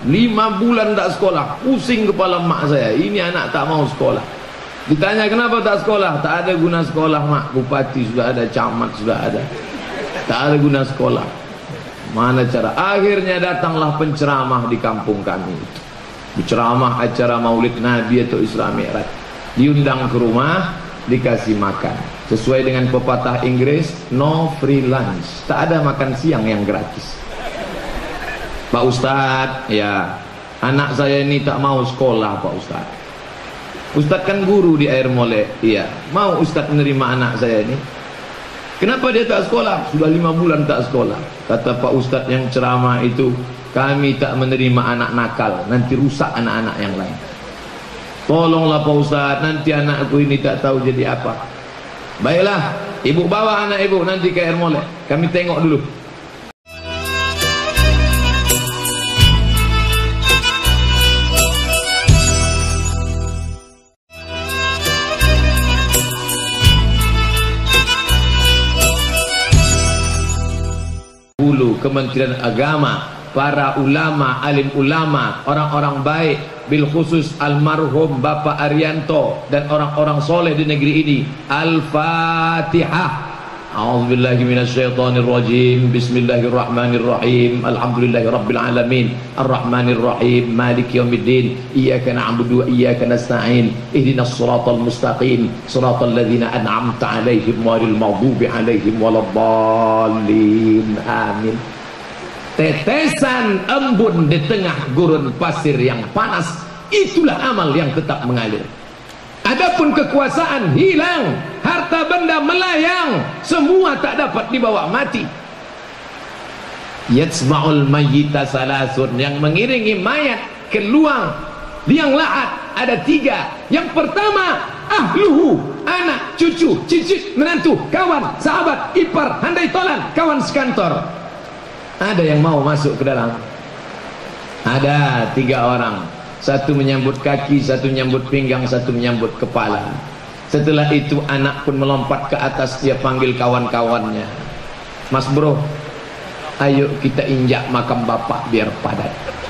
5 bulan tak sekolah. Pusing kepala mak saya. Ini anak tak mau sekolah. Ditanya kenapa tak sekolah? Tak ada guna sekolah mak. Bupati sudah ada, camat sudah ada. Tak ada guna sekolah. Mana cara? Akhirnya datanglah penceramah di kampung kami. Berceramah acara Maulid Nabi atau Isra Mi'raj. Diundang ke rumah, dikasih makan. Sesuai dengan pepatah Inggris, no free lunch. Tak ada makan siang yang gratis. Pak Ustadz, ya, anak saya ini tak mau sekolah Pak Ustadz. Ustadz kan guru di Air Molek. Iya, mau Ustadz menerima anak saya ini? Kenapa dia tak sekolah? Sudah 5 bulan tak sekolah. Kata Pak Ustadz yang ceramah itu, kami tak menerima anak nakal, nanti rusak anak-anak yang lain. Tolonglah Pak Ustadz, nanti anakku ini tak tahu jadi apa. Baiklah, ibu bawa anak ibu nanti ke Air Molek. Kami tengok dulu. Kementerian Agama, para ulama, alim ulama, orang-orang baik, bil khusus almarhum Bapak Arianto dan orang-orang soleh di negeri ini. Al-Fatihah. A'udzubillahi minasyaitonirrajim. Bismillahirrahmanirrahim. Alhamdulillahirabbil alamin. Arrahmanirrahim. Maliki yaumiddin. Iyyaka na'budu wa iyyaka nasta'in. Ihdinas shiratal mustaqim. Shiratal ladzina an'amta 'alaihim ghairil maghdubi 'alaihim waladdallin. Amin. Tetesan embun di tengah gurun pasir yang panas, itulah amal yang tetap mengalir. Adapun kekuasaan hilang, harta benda melayang, semua tak dapat dibawa mati. Yatsma'ul mayyita salasun, yang mengiringi mayat ke luang liang lahat ada 3. Yang pertama, ahluhu, anak, cucu, cicit, menantu, kawan, sahabat, ipar, handai tolan, kawan sekantor. Ada yang mau masuk ke dalam? Ada 3 orang. Satu menyambut kaki, satu menyambut pinggang, satu menyambut kepala. Setelah itu anak pun melompat ke atas, dia panggil kawan-kawannya. Mas bro, ayo kita injak makam bapak biar padat.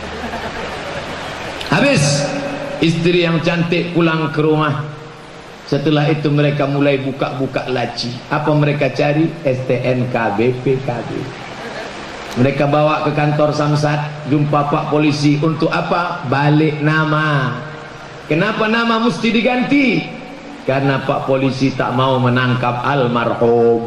Habis, istri yang cantik pulang ke rumah. Setelah itu mereka mulai buka-buka laci. Apa mereka cari? STNK, BPKB. Mereka bawa ke kantor Samsat, jumpa Pak Polisi. Untuk apa? Balik nama. Kenapa nama mesti diganti? Karena Pak Polisi tak mau menangkap almarhum.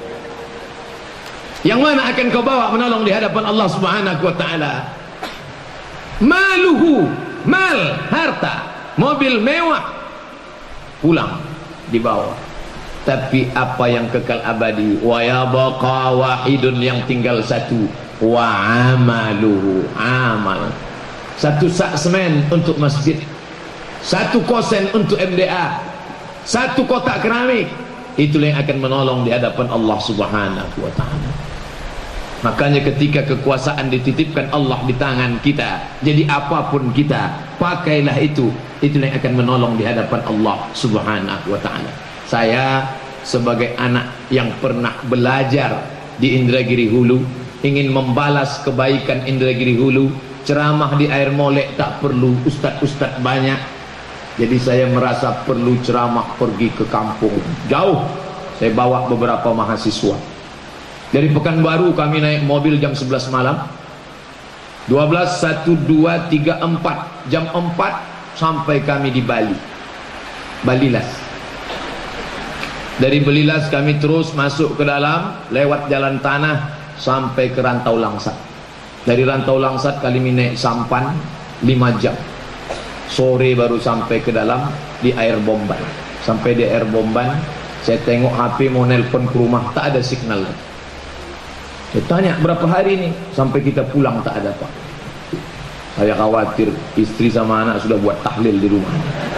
Yang mana akan kau bawa menolong di hadapan Allah Subhanahu wa ta'ala? Maluhu, mal, harta, mobil mewah, pulang dibawa. Tapi apa yang kekal abadi? Wa yabqa wahidun, yang tinggal satu. Wa amaluhu, amal. 1 sak semen untuk masjid, 1 kosen untuk MDA, 1 kotak keramik. Itulah yang akan menolong di hadapan Allah Subhanahu wa ta'ala. Makanya ketika kekuasaan dititipkan Allah di tangan kita, jadi apapun kita, pakailah itu. Itulah yang akan menolong di hadapan Allah Subhanahu wa ta'ala. Saya sebagai anak yang pernah belajar di Indragiri Hulu, ingin membalas kebaikan Indragiri Hulu. Ceramah di Air Molek tak perlu ustadz-ustadz banyak. Jadi saya merasa perlu ceramah pergi ke kampung jauh. Saya bawa beberapa mahasiswa. Dari Pekanbaru kami naik mobil jam 11 malam. 12, 1, 2, 3, 4. Jam 4 sampai kami di Bali. Balilas. Dari Belilas kami terus masuk ke dalam, lewat jalan tanah sampai ke Rantau Langsat. Dari Rantau Langsat kami naik sampan 5 jam. Sore baru sampai ke dalam di Air Bomban. Sampai di Air Bomban, saya tengok HP mau nelpon ke rumah, tak ada signal. Saya tanya berapa hari ini? Sampai kita pulang tak ada Pak. Saya khawatir istri sama anak sudah buat tahlil di rumah.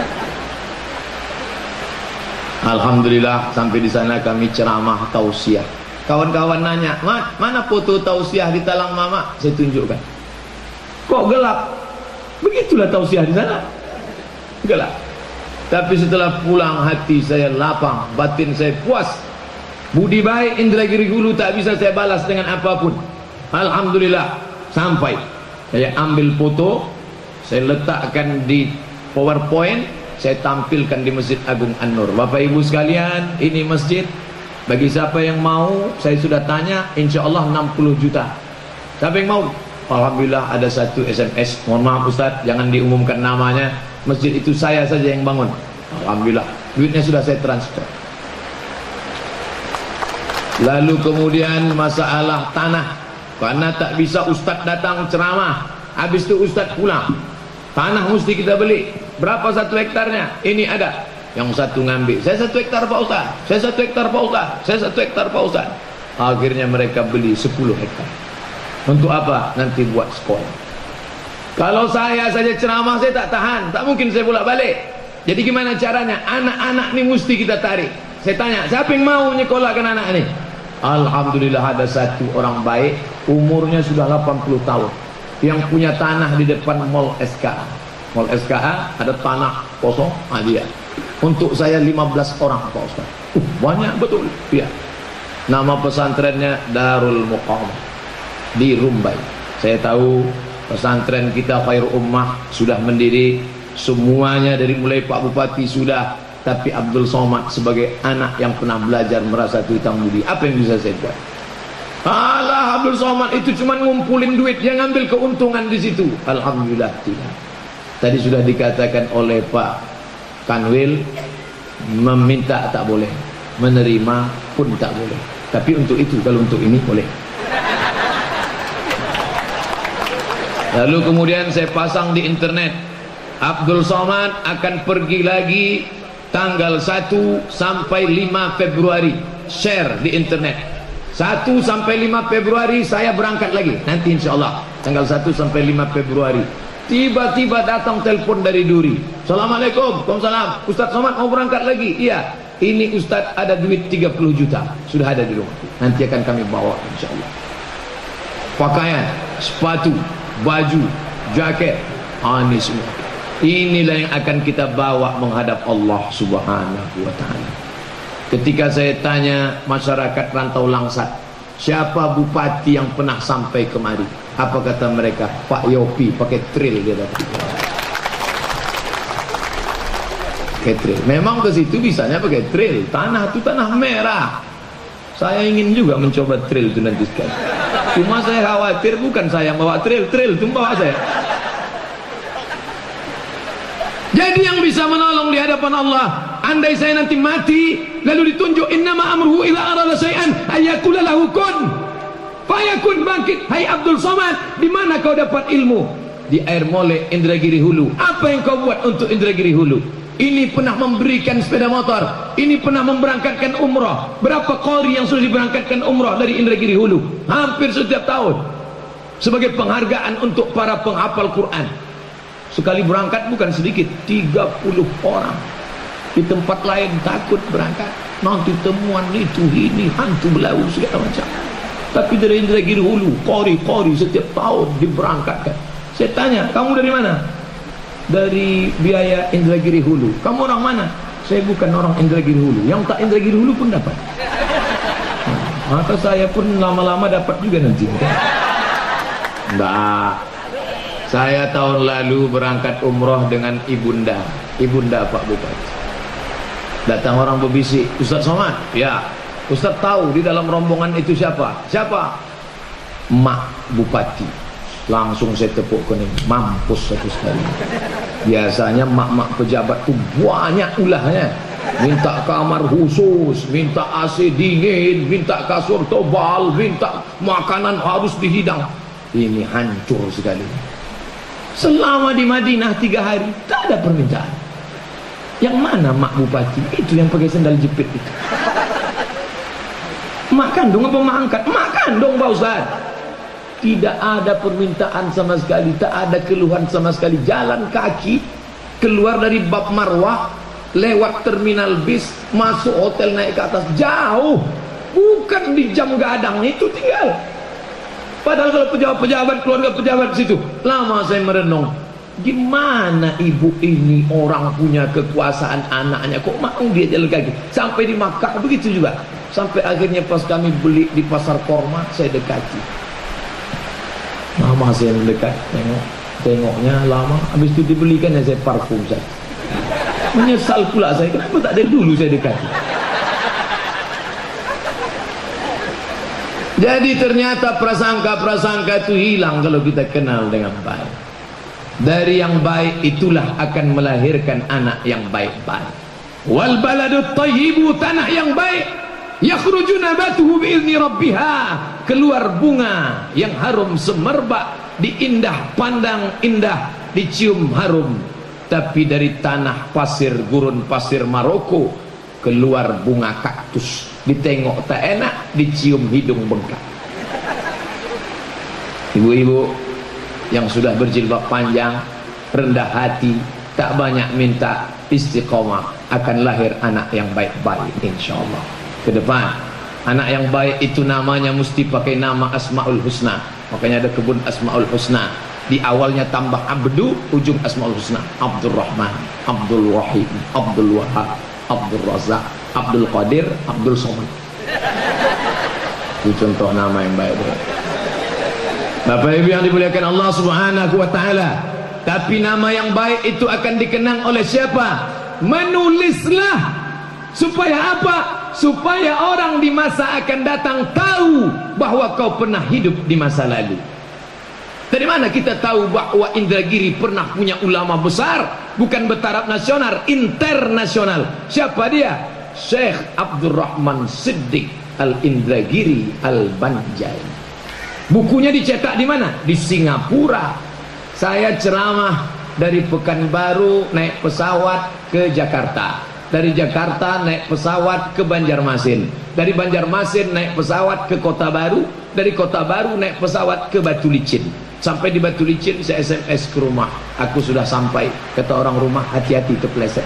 Alhamdulillah sampai di sana kami ceramah tausiah. Kawan-kawan nanya, mana foto tausiah di talang mama? Saya tunjukkan. Kok gelap? Begitulah tausiah di sana. Gelap. Tapi setelah pulang hati saya lapang, batin saya puas. Budi baik Indragiri Hulu tak bisa saya balas dengan apapun. Alhamdulillah sampai. Saya ambil foto, saya letakkan di PowerPoint, saya tampilkan di Masjid Agung An-Nur. Bapak Ibu sekalian, ini masjid. Bagi siapa yang mau, saya sudah tanya, insya Allah 60 juta. Siapa yang mau? Alhamdulillah ada satu SMS. Mohon maaf Ustaz, jangan diumumkan namanya. Masjid itu saya saja yang bangun. Alhamdulillah, duitnya sudah saya transfer. Lalu kemudian masalah tanah, karena tak bisa Ustaz datang ceramah, habis itu Ustaz pulang, tanah mesti kita beli. Berapa 1 hektarnya? Ini ada. Yang satu ngambil, saya 1 hektar Pak Ustaz, saya 1 hektar Pak Ustaz, saya 1 hektar Pak Ustaz. Akhirnya mereka beli 10 hektar. Untuk apa? Nanti buat sekolah. Kalau saya saja ceramah, saya tak tahan, tak mungkin saya bolak balik. Jadi gimana caranya? Anak-anak ini mesti kita tarik. Saya tanya, siapa yang mau nyekolahkan anak ini? Alhamdulillah ada satu orang baik, umurnya sudah 80 tahun, yang punya tanah di depan Mall SKA. Mall SKA ada tanah kosong, dia. Untuk saya 15 orang Pak Ustaz. Banyak betul. Ya. Nama pesantrennya Darul Muqamah di Rumbai. Saya tahu pesantren kita Khairul Ummah sudah mendiri, semuanya dari mulai Pak Bupati sudah. Tapi Abdul Somad sebagai anak yang pernah belajar merasa hutang budi, apa yang bisa saya buat? Alah, Abdul Somad itu cuma ngumpulin duit, dia ngambil keuntungan di situ. Alhamdulillah tidak. Tadi sudah dikatakan oleh Pak Kanwil, meminta tak boleh, menerima pun tak boleh. Tapi untuk itu, kalau untuk ini boleh. Lalu kemudian saya pasang di internet, Abdul Somad akan pergi lagi tanggal 1 sampai 5 Februari. Share di internet. 1 sampai 5 Februari saya berangkat lagi. Nanti insya Allah tanggal 1 sampai 5 Februari. Tiba-tiba datang telepon dari Duri. Assalamualaikum. Waalaikumsalam. Ustaz Somad mau berangkat lagi? Iya. Ini Ustaz ada duit 30 juta. Sudah ada di rumah. Nanti akan kami bawa insya Allah. Pakaian, sepatu, baju, jaket, ini semua. Inilah yang akan kita bawa menghadap Allah Subhanahu wa ta'ala. Ketika saya tanya masyarakat Rantau Langsat, siapa bupati yang pernah sampai kemari? Apa kata mereka? Pak Yopi pakai tril dia datang. Pakai tril. Memang ke situ bisanya pakai tril. Tanah itu tanah merah. Saya ingin juga mencoba tril itu nanti sekali. Cuma saya khawatir bukan saya yang bawa tril itu bawa saya. Jadi yang bisa menolong di hadapan Allah, andai saya nanti mati lalu ditunjuk innama amruhu idza arada syai'an ayyakula lahu kun fayakun, bangkit. Hai Abdul Somad, di mana kau dapat ilmu? Di Air Mole Indragiri Hulu. Apa yang kau buat untuk Indragiri Hulu? Ini pernah memberikan sepeda motor, ini pernah memberangkatkan umrah. Berapa qari yang sudah diberangkatkan umrah dari Indragiri Hulu? Hampir setiap tahun. Sebagai penghargaan untuk para penghafal Quran. Sekali berangkat bukan sedikit, 30 orang. Di tempat lain takut berangkat, nanti temuan itu, ini, hantu belau, segala macam. Tapi dari Indragiri Hulu, qari setiap tahun diberangkatkan. Saya tanya, kamu dari mana? Dari biaya Indragiri Hulu. Kamu orang mana? Saya bukan orang Indragiri Hulu. Yang tak Indragiri Hulu pun dapat. Maka saya pun lama-lama dapat juga nanti. Enggak. Saya tahun lalu berangkat umroh dengan ibunda Pak Bupati. Datang orang berbisik, Ustaz Somad, ya. Ustaz tahu di dalam rombongan itu siapa? Siapa? Mak Bupati. Langsung saya tepuk kening, mampus satu sekali. Biasanya mak-mak pejabat itu banyak ulahnya. Minta kamar khusus, minta AC dingin, minta kasur tebal, minta makanan harus dihidang. Ini hancur sekali. Selama di Madinah 3 hari tak ada permintaan. Yang mana mak bupati? Itu yang pakai sandal jepit itu. Mak kandung apa mak angkat? Mak kandung Pak Ustaz. Tidak ada permintaan sama sekali, tak ada keluhan sama sekali. Jalan kaki keluar dari bab Marwah, lewat terminal bis, masuk hotel, naik ke atas, jauh. Bukan di jam gadang itu tinggal. Padahal kalau pejabat-pejabat, keluarga pejabat di situ, lama saya merenung, gimana ibu ini orang punya kekuasaan anaknya, kok mau dia jalan kaki sampai di Makkah? Begitu juga sampai akhirnya pas kami beli di pasar Korma, saya dekati, masih dekat, tengoknya lama. Habis itu dibelikan saya parfum saya. Menyesal pula saya, kenapa tak ada dulu saya dekat. Jadi ternyata prasangka-prasangka itu hilang kalau kita kenal dengan baik. Dari yang baik itulah akan melahirkan anak yang baik-baik. Wal baladut thayyibu, tanah yang baik, yakhruju nabatuhu bi'izni rabbiha, keluar bunga yang harum semerbak, diindah pandang indah, dicium harum. Tapi dari tanah pasir, gurun pasir Maroko, keluar bunga kaktus, ditengok tak enak, dicium hidung bengkak. Ibu-ibu yang sudah berjilbab panjang, rendah hati, tak banyak minta, istiqomah, akan lahir anak yang baik-baik insyaallah. Ke depan anak yang baik itu namanya mesti pakai nama Asmaul Husna. Makanya ada kebun Asmaul Husna, di awalnya tambah Abdu, ujung Asmaul Husna. Abdul Rahman, Abdul Wahid, Abdul Wahab, Abdul Razak, Abdul Qadir, Abdul Somad. Itu contoh nama yang baik. Bapak Ibu yang dimuliakan Allah Subhanahu wa taala. Tapi nama yang baik itu akan dikenang oleh siapa? Menulislah. Supaya apa? Supaya orang di masa akan datang tahu bahwa kau pernah hidup di masa lalu. Dari mana kita tahu bahwa Indragiri pernah punya ulama besar? Bukan bertaraf nasional, internasional. Siapa dia? Syekh Abdurrahman Siddiq Al-Indragiri Al-Banjari. Bukunya dicetak di mana? Di Singapura. Saya ceramah dari Pekanbaru naik pesawat ke Jakarta. Dari Jakarta naik pesawat ke Banjarmasin. Dari Banjarmasin naik pesawat ke Kota Baru. Dari Kota Baru naik pesawat ke Batu Licin. Sampai di Batu Licin saya SMS ke rumah. Aku sudah sampai. Kata orang rumah, hati-hati kepleset.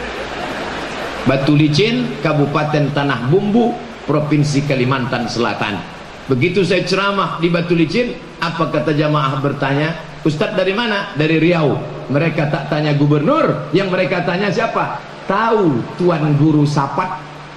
Batu Licin, Kabupaten Tanah Bumbu, Provinsi Kalimantan Selatan. Begitu saya ceramah di Batu Licin, apa kata jamaah bertanya? Ustadz dari mana? Dari Riau. Mereka tak tanya gubernur, yang mereka tanya siapa? Tahu Tuan Guru Sapat?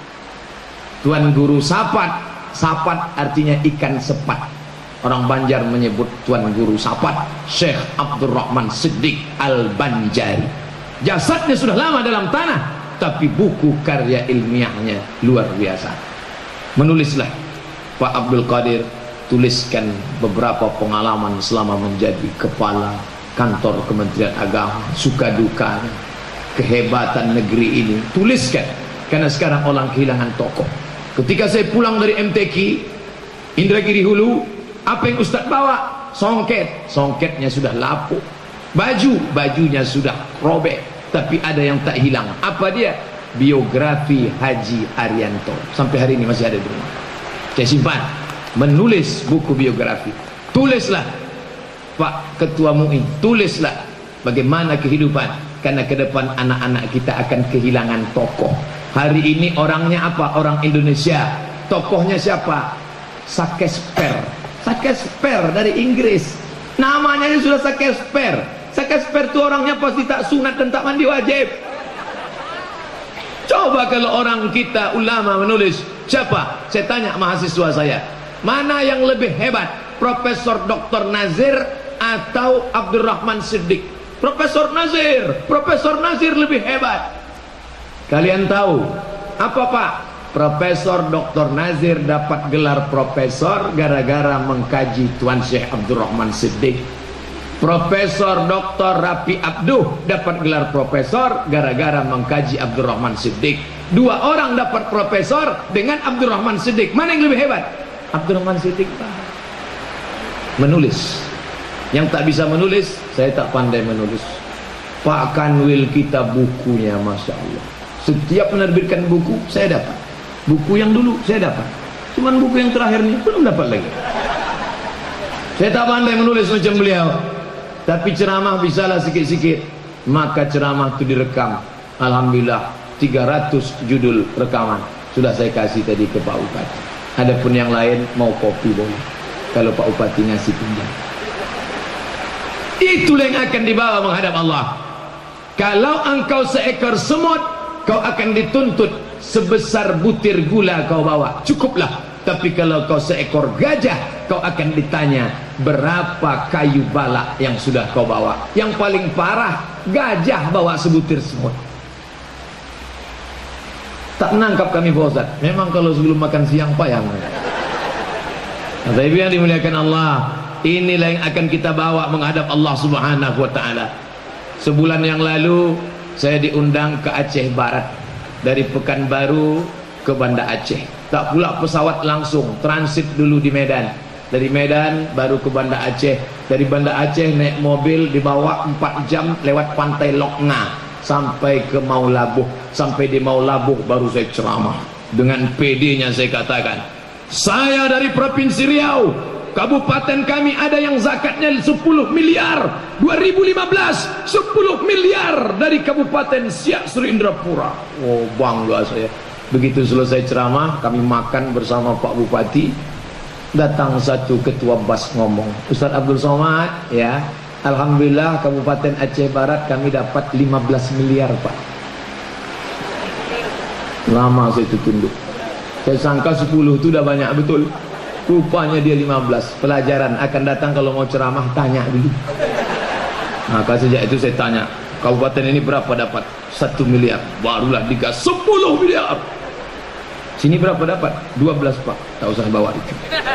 Tuan Guru Sapat, Sapat artinya ikan sepat. Orang Banjar menyebut Tuan Guru Sapat, Syekh Abdurrahman Siddiq Al-Banjari. Jasadnya sudah lama dalam tanah, tapi buku karya ilmiahnya luar biasa. Menulislah Pak Abdul Qadir, tuliskan beberapa pengalaman selama menjadi kepala kantor Kementerian Agama, suka duka, kehebatan negeri ini. Tuliskan, karena sekarang orang kehilangan tokoh. Ketika saya pulang dari MTQ Indragiri Hulu, apa yang Ustadz bawa? Songket. Songketnya sudah lapuk. Bajunya sudah robek. Tapi ada yang tak hilang. Apa dia? Biografi Haji Arianto. Sampai hari ini masih ada di rumah. Saya simpan. Menulis buku biografi. Tulislah Pak Ketua MUI, tulislah bagaimana kehidupan, karena ke depan anak-anak kita akan kehilangan tokoh. Hari ini orangnya apa? Orang Indonesia. Tokohnya siapa? Sakesper. Sakesper dari Inggris. Namanya sudah Sakesper. Sakesper itu orangnya pasti tak sunat dan tak mandi wajib. Coba kalau orang kita ulama menulis, siapa? Saya tanya mahasiswa saya, mana yang lebih hebat? Profesor Dr. Nazir atau Abdurrahman Siddiq? Profesor Nazir lebih hebat. Kalian tahu apa Pak? Profesor Dr. Nazir dapat gelar profesor gara-gara mengkaji Tuan Syekh Abdurrahman Siddiq. Profesor Dr. Rapi Abduh dapat gelar profesor gara-gara mengkaji Abdurrahman Siddiq. Dua orang dapat profesor dengan Abdurrahman Siddiq. Mana yang lebih hebat? Abdurrahman Siddiq Pak. Menulis. Yang tak bisa menulis, saya tak pandai menulis. Pak Kanwil kita bukunya Masya Allah. Setiap menerbitkan buku saya dapat. Buku yang dulu saya dapat. Cuman buku yang terakhir ini belum dapat lagi. Saya tak pandai menulis macam beliau. Tapi ceramah bisalah sikit-sikit. Maka ceramah itu direkam. Alhamdulillah 300 judul rekaman sudah saya kasih tadi ke Pak Bupati. Adapun yang lain mau kopi boleh, kalau Pak Bupati ngasih pinjam. Itulah yang akan dibawa menghadap Allah. Kalau engkau seekor semut, kau akan dituntut sebesar butir gula kau bawa, cukuplah. Tapi kalau kau seekor gajah, kau akan ditanya berapa kayu balak yang sudah kau bawa. Yang paling parah, gajah bawa sebutir semut. Tak menangkap kami Pak Ustaz. Memang kalau sebelum makan siang payah. Tapi yang dimuliakan Allah, inilah yang akan kita bawa menghadap Allah Subhanahu wa taala. Sebulan yang lalu saya diundang ke Aceh Barat, dari Pekanbaru ke Banda Aceh. Tak pula pesawat langsung, transit dulu di Medan. Dari Medan baru ke Banda Aceh. Dari Banda Aceh naik mobil dibawa 4 jam lewat pantai Lokna sampai ke Maulabuh. Sampai di Maulabuh baru saya ceramah. Dengan PD-nya saya katakan, saya dari Provinsi Riau, kabupaten kami ada yang zakatnya 10 miliar. 2015 10 miliar dari Kabupaten Siak Sri Indrapura. Oh, bangga saya. Begitu selesai ceramah, kami makan bersama Pak Bupati. Datang satu ketua BAS ngomong, Ustaz Abdul Somad, ya, alhamdulillah Kabupaten Aceh Barat kami dapat 15 miliar Pak. Lama saya itu tunduk. Saya sangka 10 itu udah banyak betul. Rupanya dia 15. Pelajaran akan datang kalau mau ceramah, tanya dulu. Maka sejak itu saya tanya, kabupaten ini berapa dapat? 1 miliar. Barulah digas 10 miliar. Sini berapa dapat? 12 Pak. Tak usah bawa itu.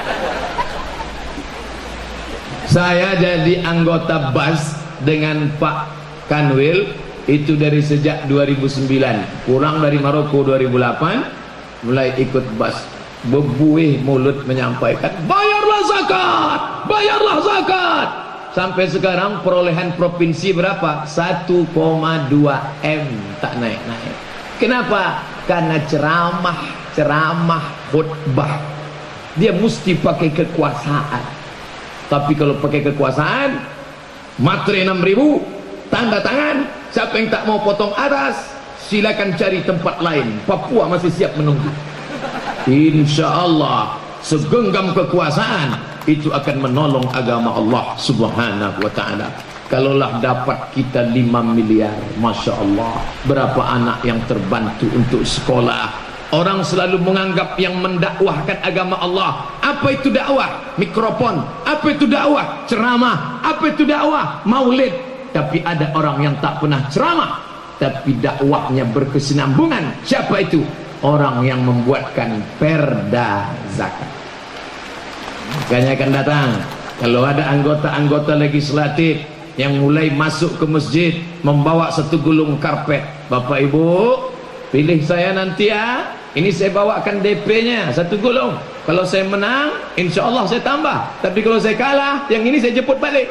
Saya jadi anggota BAS dengan Pak Kanwil itu dari sejak 2009. Pulang dari Maroko 2008, mulai ikut BAS. Bebuih mulut menyampaikan, bayarlah zakat, bayarlah zakat. Sampai sekarang perolehan provinsi berapa? 1,2 M, tak naik-naik. Kenapa? Karena ceramah khutbah. Dia mesti pakai kekuasaan. Tapi kalau pakai kekuasaan, materai 6.000, tanda tangan. Siapa yang tak mau potong atas, silakan cari tempat lain. Papua masih siap menunggu. Insya Allah segenggam kekuasaan itu akan menolong agama Allah Subhanahu wa ta'ala. Kalaulah dapat kita 5 miliar, Masya Allah, berapa anak yang terbantu untuk sekolah. Orang selalu menganggap yang mendakwahkan agama Allah, apa itu dakwah? Mikrofon. Apa itu dakwah? Ceramah. Apa itu dakwah? Maulid. Tapi ada orang yang tak pernah ceramah, tapi dakwahnya berkesinambungan. Siapa itu? Orang yang membuatkan perda zakat. Makanya akan datang, kalau ada anggota-anggota legislatif yang mulai masuk ke masjid membawa satu gulung karpet, Bapak Ibu pilih saya nanti ya, ini saya bawakan DP-nya satu gulung. Kalau saya menang, insya Allah saya tambah. Tapi kalau saya kalah, yang ini saya jemput balik.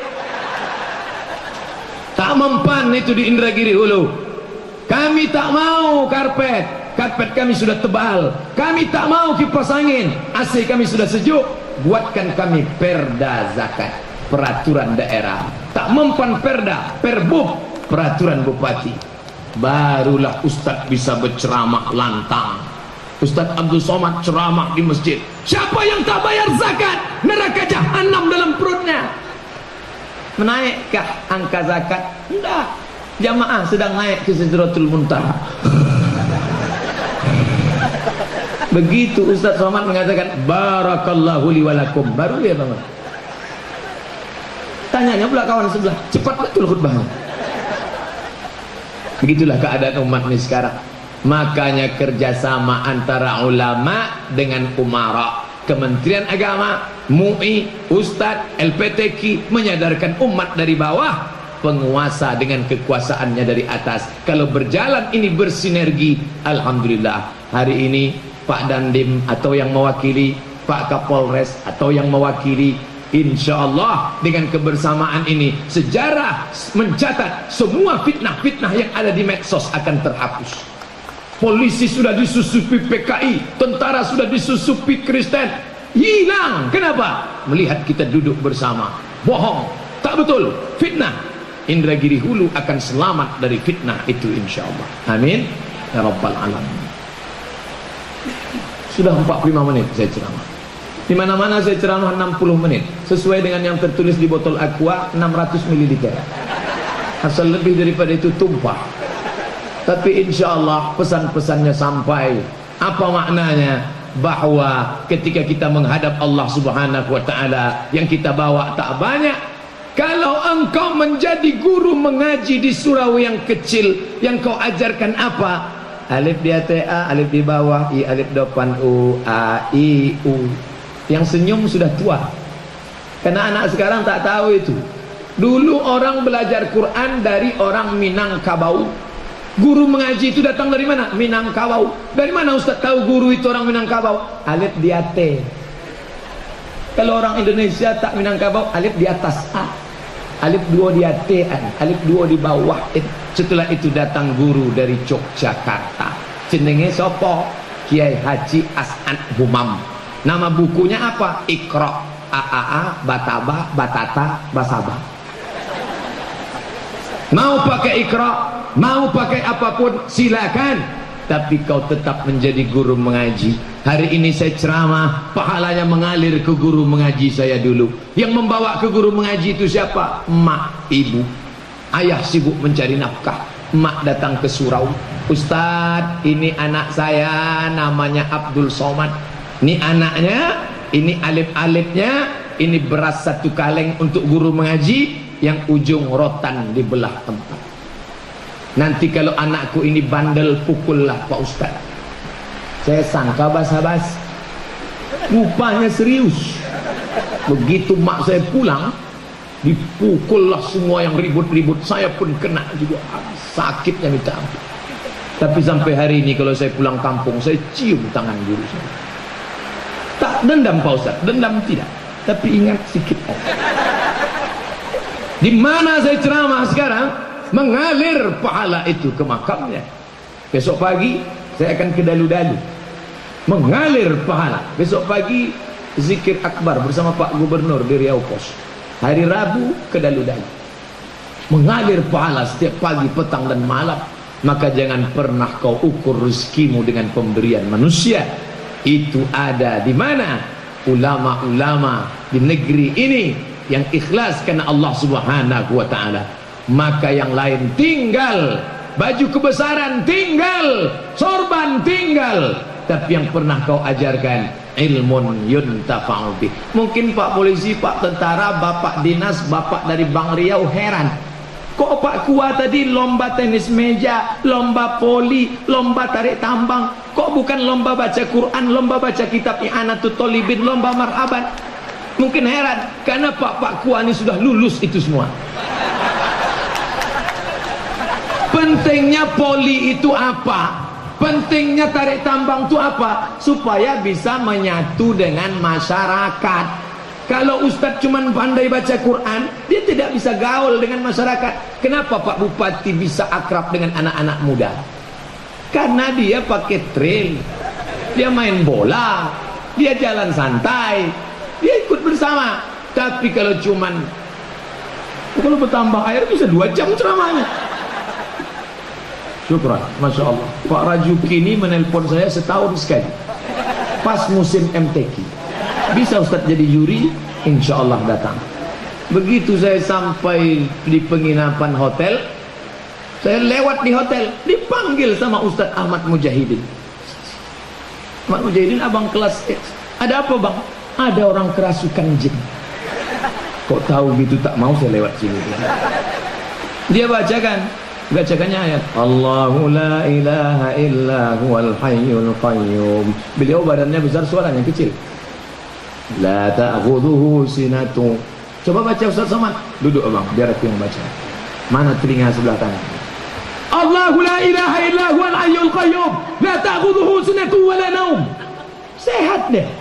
Tak mempan itu di Indragiri Hulu. Kami tak mau karpet. Karpet kami sudah tebal. Kami tak mau kipas angin. AC kami sudah sejuk. Buatkan kami perda zakat, peraturan daerah. Tak mempan perda, perbub, peraturan bupati. Barulah Ustadz bisa berceramah lantang. Ustadz Abdul Somad ceramah di masjid. Siapa yang tak bayar zakat, neraka jahanam dalam perutnya. Menaikkah angka zakat? Tidak. Jamaah sedang naik ke Sidratul Muntaha. Begitu Ustaz Somad mengatakan barakallahu li walakum, baru dia bangun. Tanyanya pula kawan sebelah, cepat betul khutbahnya. Begitulah keadaan umat ini sekarang. Makanya kerjasama antara ulama dengan umara, Kementerian Agama, MUI, Ustadz, LPTQ menyadarkan umat dari bawah, penguasa dengan kekuasaannya dari atas. Kalau berjalan ini bersinergi, alhamdulillah. Hari ini Pak Dandim atau yang mewakili, Pak Kapolres atau yang mewakili, insya Allah dengan kebersamaan ini sejarah mencatat semua fitnah-fitnah yang ada di medsos akan terhapus. Polisi sudah disusupi PKI, tentara sudah disusupi Kristen, hilang. Kenapa? Melihat kita duduk bersama. Bohong, tak betul, fitnah. Indragiri Hulu akan selamat dari fitnah itu insya Allah. Amin ya rabbal alamin. Sudah 45 menit saya ceramah. Di mana-mana saya ceramah 60 menit sesuai dengan yang tertulis di botol aqua 600 ml. Asal lebih daripada itu tumpah. Tapi insya Allah pesan-pesannya sampai. Apa maknanya? bahwa ketika kita menghadap Allah Subhanahu wa taala, yang kita bawa tak banyak. Kalau engkau menjadi guru mengaji di surau yang kecil, yang kau ajarkan apa? Alif di atas A, alif di bawah, I alif depan U, A I U. Yang senyum sudah tua. Karena anak sekarang tak tahu itu. Dulu orang belajar Quran dari orang Minangkabau. Guru mengaji itu datang dari mana? Minangkabau. Dari mana Ustaz tahu guru itu orang Minangkabau? Alif di atas. Kalau orang Indonesia tak Minangkabau, alif di atas A, alif dua di atas, alif dua di bawah. Setelah itu datang guru dari Yogyakarta. Jenenge sopo? Kiai Haji As'ad Humam. Nama bukunya apa? Iqra. A, Bataba, Batata, Basaba. Mau pakai Iqra, mau pakai apapun silakan, tapi kau tetap menjadi guru mengaji. Hari ini saya ceramah, pahalanya mengalir ke guru mengaji saya dulu. Yang membawa ke guru mengaji itu siapa? Emak, ibu. Ayah sibuk mencari nafkah, emak datang ke surau. Ustadz, ini anak saya namanya Abdul Somad. Ini anaknya, ini alif-alifnya, ini beras 1 kaleng untuk guru mengaji, yang ujung rotan dibelah 4. Nanti kalau anakku ini bandel, pukullah Pak Ustadz. Saya sangka basa-basi, rupanya serius. Begitu mak saya pulang, dipukullah semua yang ribut-ribut. Saya pun kena juga, sakitnya minta ampun. Tapi sampai hari ini kalau saya pulang kampung, saya cium tangan guru saya. Tak dendam Pak Ustadz, dendam tidak, tapi ingat sikit. Di mana saya ceramah sekarang, mengalir pahala itu ke makamnya. Besok pagi saya akan ke dalu-dalu, mengalir pahala. Besok pagi zikir akbar bersama Pak Gubernur di Riau Pos. Hari Rabu ke dalu-dalu, mengalir pahala setiap pagi, petang dan malam. Maka jangan pernah kau ukur rezekimu dengan pemberian manusia. Itu ada di mana? Ulama-ulama di negeri ini yang ikhlas karena Allah Subhanahu wa taala. Maka yang lain tinggal, baju kebesaran tinggal, sorban tinggal, tapi yang pernah kau ajarkan ilmun yuntafa'u bih. Mungkin Pak polisi, Pak tentara, Bapak dinas, Bapak dari Bank Riau heran, kok Pak Kua tadi lomba tenis meja, lomba poli, lomba tarik tambang, kok bukan lomba baca Quran, lomba baca kitab I'anatul Thalibin, lomba marhaban? Mungkin heran, karena Pak Kua ini sudah lulus itu semua. Pentingnya poli itu apa? Pentingnya tarik tambang itu apa? Supaya bisa menyatu dengan masyarakat. Kalau Ustadz cuma pandai baca Quran, dia tidak bisa gaul dengan masyarakat. Kenapa Pak Bupati bisa akrab dengan anak-anak muda? Karena dia pakai trail, dia main bola, dia jalan santai, dia ikut bersama. Tapi kalau bertambah air bisa 2 jam ceramahnya. Syukran, Masya Allah. Pak Rajuki ini menelpon saya setahun sekali, pas musim MTQ. Bisa Ustadz jadi juri? Insya Allah datang. Begitu saya sampai di penginapan hotel, saya lewat di hotel, dipanggil sama Ustadz Ahmad Mujahidin. Ahmad Mujahidin abang kelas X. Ada apa bang? Ada orang kerasukan jin. Kok tahu gitu? Tak mau saya lewat sini. Dia bacakannya ayat Allahu la ilaha illa huwal hayyul qayyum. Beliau badannya besar, suaranya kecil. La ta'khudhuhu sinatu. Coba baca Ustaz Somad. Duduk abang, biar aku yang baca. Mana telinga sebelah kanan? Allahu la ilaha illa huwal hayyul qayyum. La ta'khudhuhu sinatu wa la naum. Sehat deh.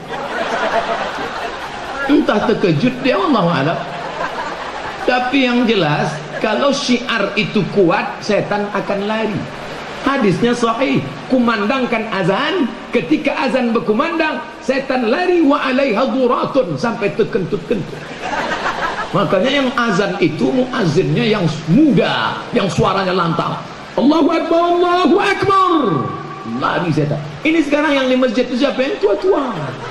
Entah terkejut dia, wallahu a'lam. Tapi yang jelas, kalau syiar itu kuat, setan akan lari. Hadisnya sahih, kumandangkan azan, ketika azan berkumandang, setan lari wa alaiha duratun, sampai terkentut-kentut. Makanya yang azan itu muazzinnya yang muda, yang suaranya lantang. Allahu Akbar, Allahu Akbar. Lari setan. Ini sekarang yang di masjid itu siapa? Yang tua-tua.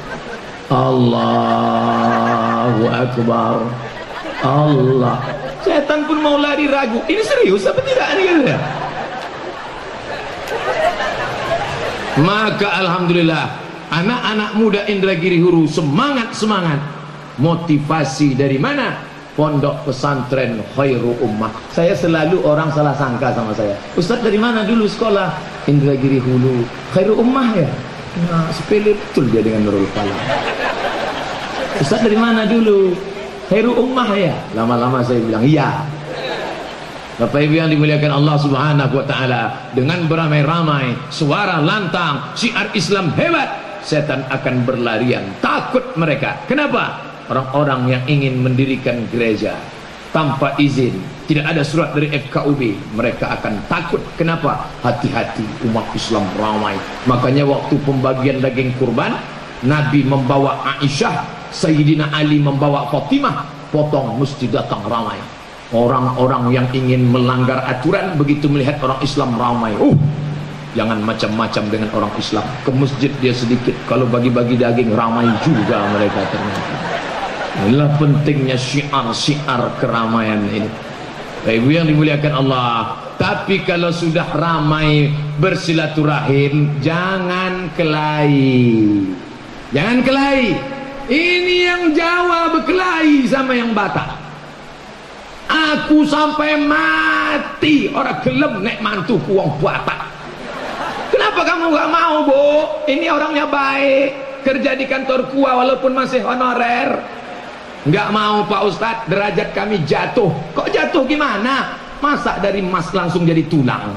Allahu Akbar. Allah. Setan pun mau lari ragu. Ini serius apa tidak ini? Maka alhamdulillah anak-anak muda Indragiri Hulu semangat-semangat. Motivasi dari mana? Pondok pesantren Khairu Ummah. Saya selalu orang salah sangka sama saya. Ustaz dari mana dulu sekolah? Indragiri Hulu. Khairu Ummah ya? Nah, sepele betul dia dengan Nurul Falah. Ustaz dari mana dulu? Khairu Ummah ya? Lama-lama saya bilang iya. Bapak Ibu yang dimuliakan Allah Subhanahu wa taala, dengan beramai-ramai, suara lantang, syiar Islam hebat, setan akan berlarian, takut mereka. Kenapa? Orang-orang yang ingin mendirikan gereja tanpa izin, tidak ada surat dari FKUB, mereka akan takut. Kenapa? Hati-hati, umat Islam ramai. Makanya waktu pembagian daging kurban, Nabi membawa Aisyah, Sayyidina Ali membawa Fatimah, potong mesti datang ramai. Orang-orang yang ingin melanggar aturan begitu melihat orang Islam ramai, jangan macam-macam dengan orang Islam. Ke masjid dia sedikit, kalau bagi-bagi daging ramai juga mereka ternyata. Inilah pentingnya syiar-syiar keramaian ini. Ibu yang dimuliakan Allah. Tapi kalau sudah ramai bersilaturahim, jangan kelahi. Jangan kelahi. Ini yang Jawa berkelahi sama yang Batak. Aku sampai mati orang gelem nek mantuku wong Batak. Kenapa kamu gak mau, Bu? Ini orangnya baik, kerja di kantor KUA walaupun masih honorer. Gak mau Pak Ustadz, derajat kami jatuh. Kok jatuh gimana? Masa dari emas langsung jadi tulang?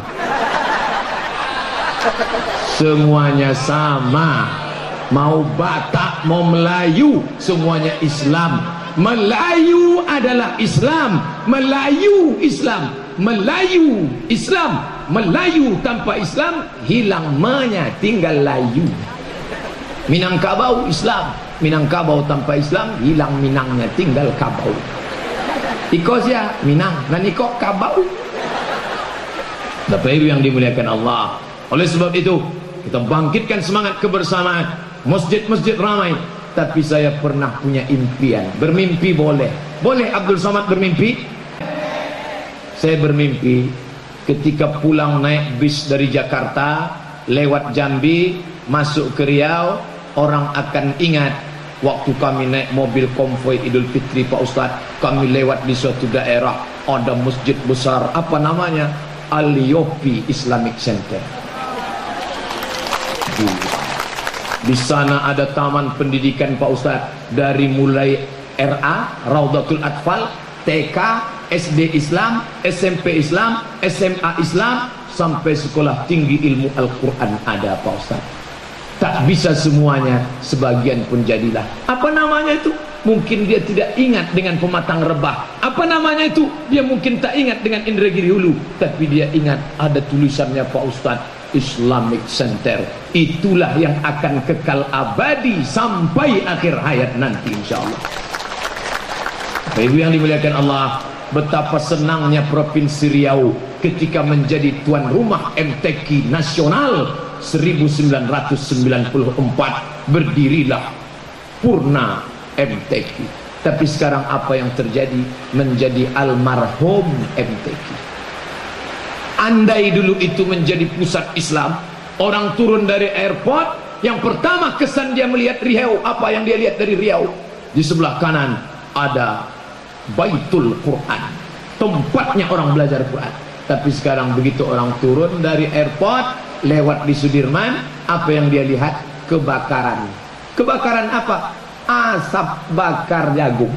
Semuanya sama. Mau Batak, mau Melayu, semuanya Islam. Melayu adalah Islam. Melayu Islam. Melayu Islam. Melayu tanpa Islam hilang menya, tinggal layu. Minangkabau Islam. Minangkabau tanpa Islam hilang minangnya, tinggal kabau. Ikosya Minang, naniko kabau. Bapak Ibu yang dimuliakan Allah. Oleh sebab itu kita bangkitkan semangat kebersamaan. Masjid-masjid ramai. Tapi saya pernah punya impian. Bermimpi boleh. Boleh Abdul Somad bermimpi? Saya bermimpi ketika pulang naik bis dari Jakarta, lewat Jambi, masuk ke Riau, orang akan ingat waktu kami naik mobil konvoi Idul Fitri Pak Ustadz, kami lewat di suatu daerah, ada masjid besar, apa namanya? Al-Yofi Islamic Center. Di sana ada taman pendidikan Pak Ustadz, dari mulai RA, Raudatul Atfal, TK, SD Islam, SMP Islam, SMA Islam, sampai sekolah tinggi ilmu Al-Quran ada Pak Ustadz. Tak bisa semuanya, sebagian pun jadilah. Apa namanya itu? Mungkin dia tidak ingat dengan Pematang Rebah. Apa namanya itu? Dia mungkin tak ingat dengan Indragiri Hulu. Tapi dia ingat ada tulisannya Pak Ustadz, Islamic Center. Itulah yang akan kekal abadi sampai akhir hayat nanti insyaallah. Ibu yang dimuliakan Allah, betapa senangnya Provinsi Riau ketika menjadi tuan rumah MTQ nasional 1994. Berdirilah Purna MTQ. Tapi sekarang apa yang terjadi? Menjadi almarhum MTQ. Andai dulu itu menjadi pusat Islam, orang turun dari airport, yang pertama kesan dia melihat Riau, apa yang dia lihat dari Riau? Di sebelah kanan ada Baitul Quran, tempatnya orang belajar Quran. Tapi sekarang begitu orang turun dari airport, lewat di Sudirman, apa yang dia lihat? Kebakaran. Kebakaran apa? Asap bakar jagung.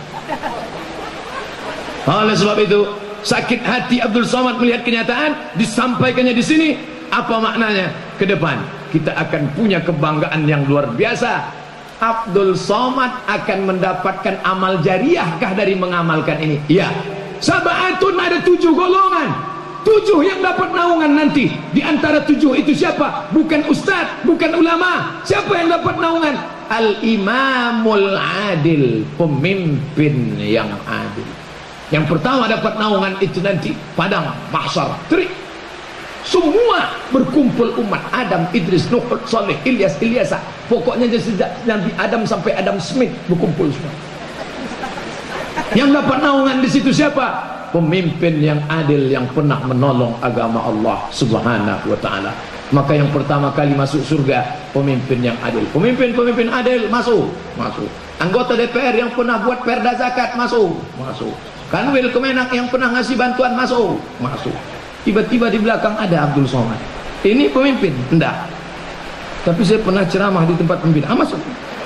Oleh sebab itu, sakit hati Abdul Somad melihat kenyataan, disampaikannya di sini. Apa maknanya? Ke depan kita akan punya kebanggaan yang luar biasa. Abdul Somad akan mendapatkan amal jariahkah dari mengamalkan ini? Iya. Sabaatun, ada 7 golongan, 7 yang dapat naungan nanti. Di antara 7 itu siapa? Bukan ustadz, bukan ulama. Siapa yang dapat naungan? Al-Imamul Adil, pemimpin yang adil. Yang pertama dapat naungan itu nanti padang mahsyar, terik. Semua berkumpul umat Adam, Idris, Nuh, Saleh, Ilyas, Ilyasa. Pokoknya sejak Nabi Adam sampai Adam Smith berkumpul semua. Yang dapat naungan di situ siapa? Pemimpin yang adil, yang pernah menolong agama Allah Subhanahu wa taala. Maka yang pertama kali masuk surga pemimpin yang adil. Pemimpin adil masuk. Anggota DPR yang pernah buat perda zakat masuk. Kanwil Kemenak yang pernah ngasih bantuan masuk. Tiba-tiba di belakang ada Abdul Somad. Ini pemimpin? Enggak. Tapi saya pernah ceramah di tempat pemimpin. Masuk.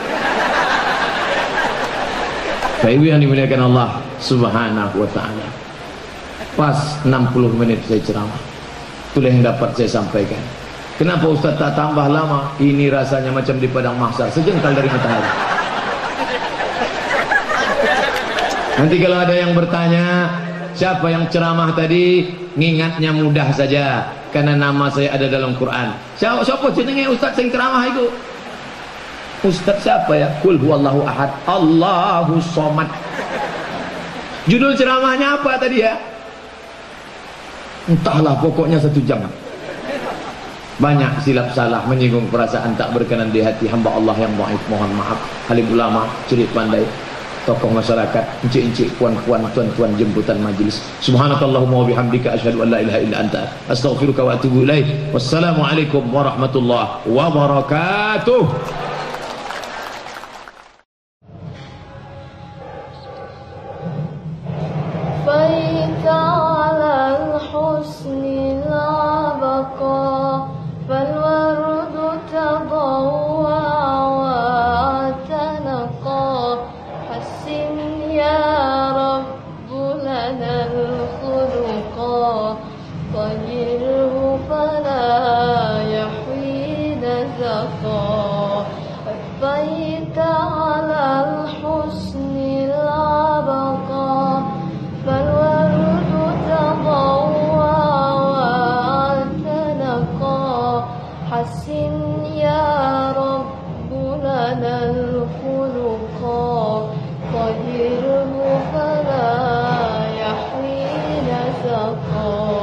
Bapak Ibu yang dimuliakan Allah Subhanahu wa ta'ala. Pas 60 menit saya ceramah. Itulah yang dapat saya sampaikan. Kenapa Ustaz tak tambah lama? Ini rasanya macam di padang mahsyar, sejengkal dari matahari. Nanti kalau ada yang bertanya, siapa yang ceramah tadi? Ngingatnya mudah saja, karena nama saya ada dalam Quran. Siapa jenenge Ustaz yang ceramah itu? Ustaz siapa ya? Qul huwallahu ahad, Allahus somad. Judul ceramahnya apa tadi ya? Entahlah, pokoknya 1 jam. Banyak silap salah, menyinggung perasaan tak berkenan di hati hamba Allah yang dhaif, mohon maaf. Alim ulama, celik pandai, tokoh masyarakat, encik-encik, puan-puan, tuan-tuan jemputan majelis. Subhanakallahumma wa bihamdika asyhadu an la ilaha illa anta astaghfiruka wa atubu ilaik. Wassalamualaikum warahmatullahi wabarakatuh. فالورد تضوى وتنقى حسن يا رب لنا الخلقا طيره فلا يحوين زقا أبيت على الحسن العبقى فالورد تضوى حسن يا رب لنا الخلقا طهره فلا يحوي نزقا